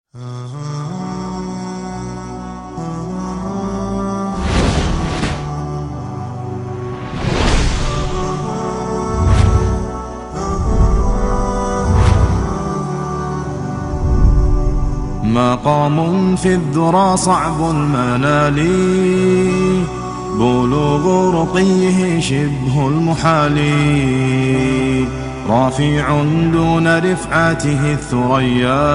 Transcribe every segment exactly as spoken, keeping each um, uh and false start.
مقام في الذرى صعب المنال، بلوغ رقيه شبه المحال، رافع دون رفعته الثريا،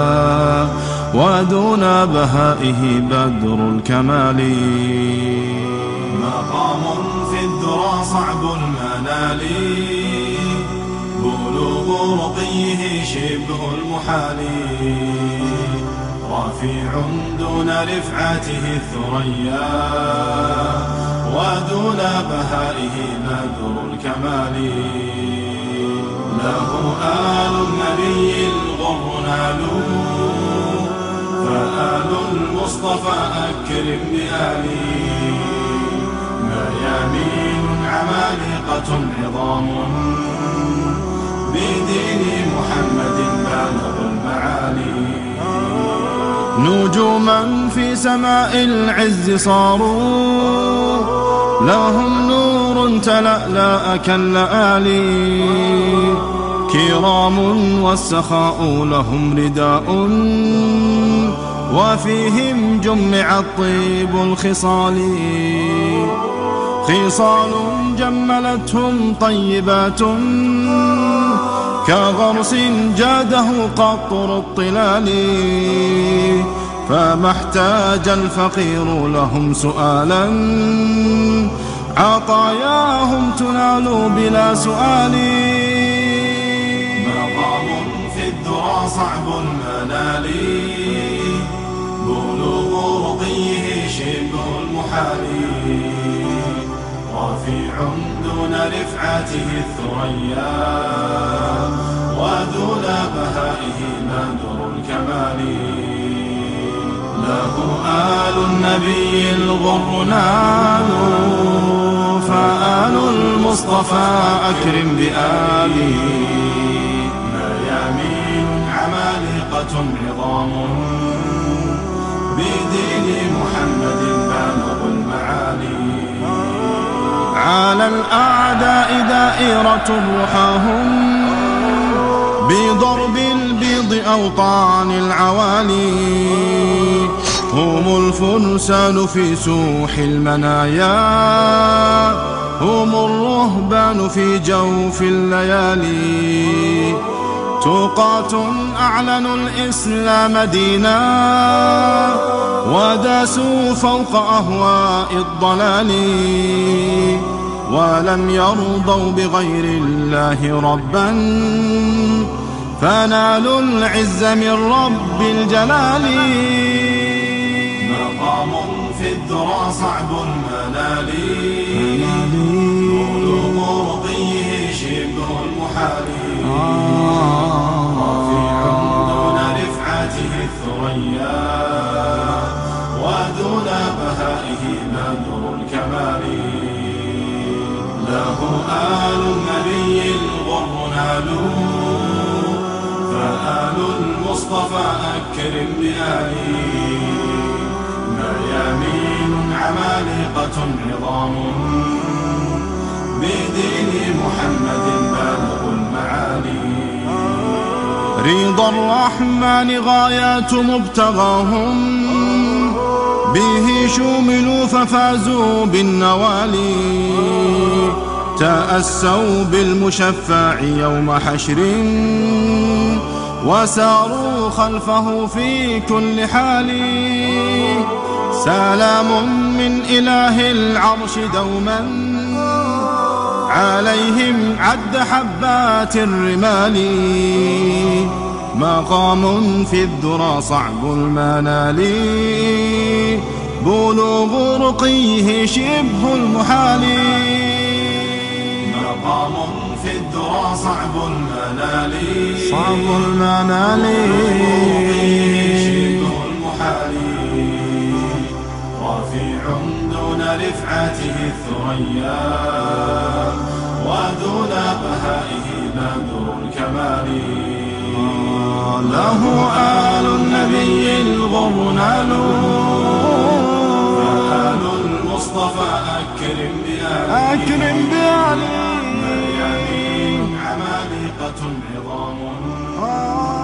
ودون بهائه بدر الكمال. مقام في الذرى صعب المنال، بلوغ رقيه شبه المحال، رافع دون رفعته الثريا، ودون بهائه بدر الكمال. له آل النبي الغر نالوا، فآل المصطفى أكرم بآله، ميامين عمالقة عظام، بدين محمد بالغ المعالي. نجوما في سماء العز صاروا، لهم نور تلألأ كاللآلي، كرام والسخاء لهم رداء، وفيهم جمع الطيب الخصال، خصال جملتهم طيبات، كغرس جاده قطر الطلال، فما احتاج الفقير لهم سؤالا، عطاياهم تنال بلا سؤال. مقام في الذرى صعب المنال، بلوغ رقيه شبه المحال، رافع دون رفعته الثريا، ودون بهائه بدر الكمال. له آل النبي الغر نالوا، فآل المصطفى أكرم بآله، ميامين عمالقة عظام، بدين محمد بالغ المعالي. على الأعداء دائرة رحاهم، بضرب البيض أو طعن العوالي، هم الفرسان في سوح المنايا، هم الرهبان في جوف الليالي، تقاة أعلنوا الإسلام دينا، وداسوا فوق أهواء الضلال، ولم يرضوا بغير الله ربا، فنالوا العز من رب الجلال. مقام في الذرى صعب المنال، بلوغ رقيه شبه المحال، رافع دون رفعته الثريا، ودون بهائه بدر الكمال. له آل النبي الغر نالوا، فآل المصطفى أكرم بآله، ميامين عمالقة عظام، بدين محمد بالغ المعالي. رضا الرحمن غايات مبتغاهم، به شوملوا ففازوا بالنوالي، تأسوا بالمشفع يوم حشر، وساروا خلفه في كل حال. سلام من إله العرش دوما، عليهم عد حبات الرمال. مقام في الذرى صعب المنال، بلوغ رقيه شبه المحال. مقام في الذرى صعب المنال، صعب المنال، شبه المحال، رافع دون رفعته الثريا، ودون بهائه بدر الكمال. له آل النبي علي الغر نالوا. فآل المصطفى أكرم بآله أكرم بآله مريم عمالقة عظام.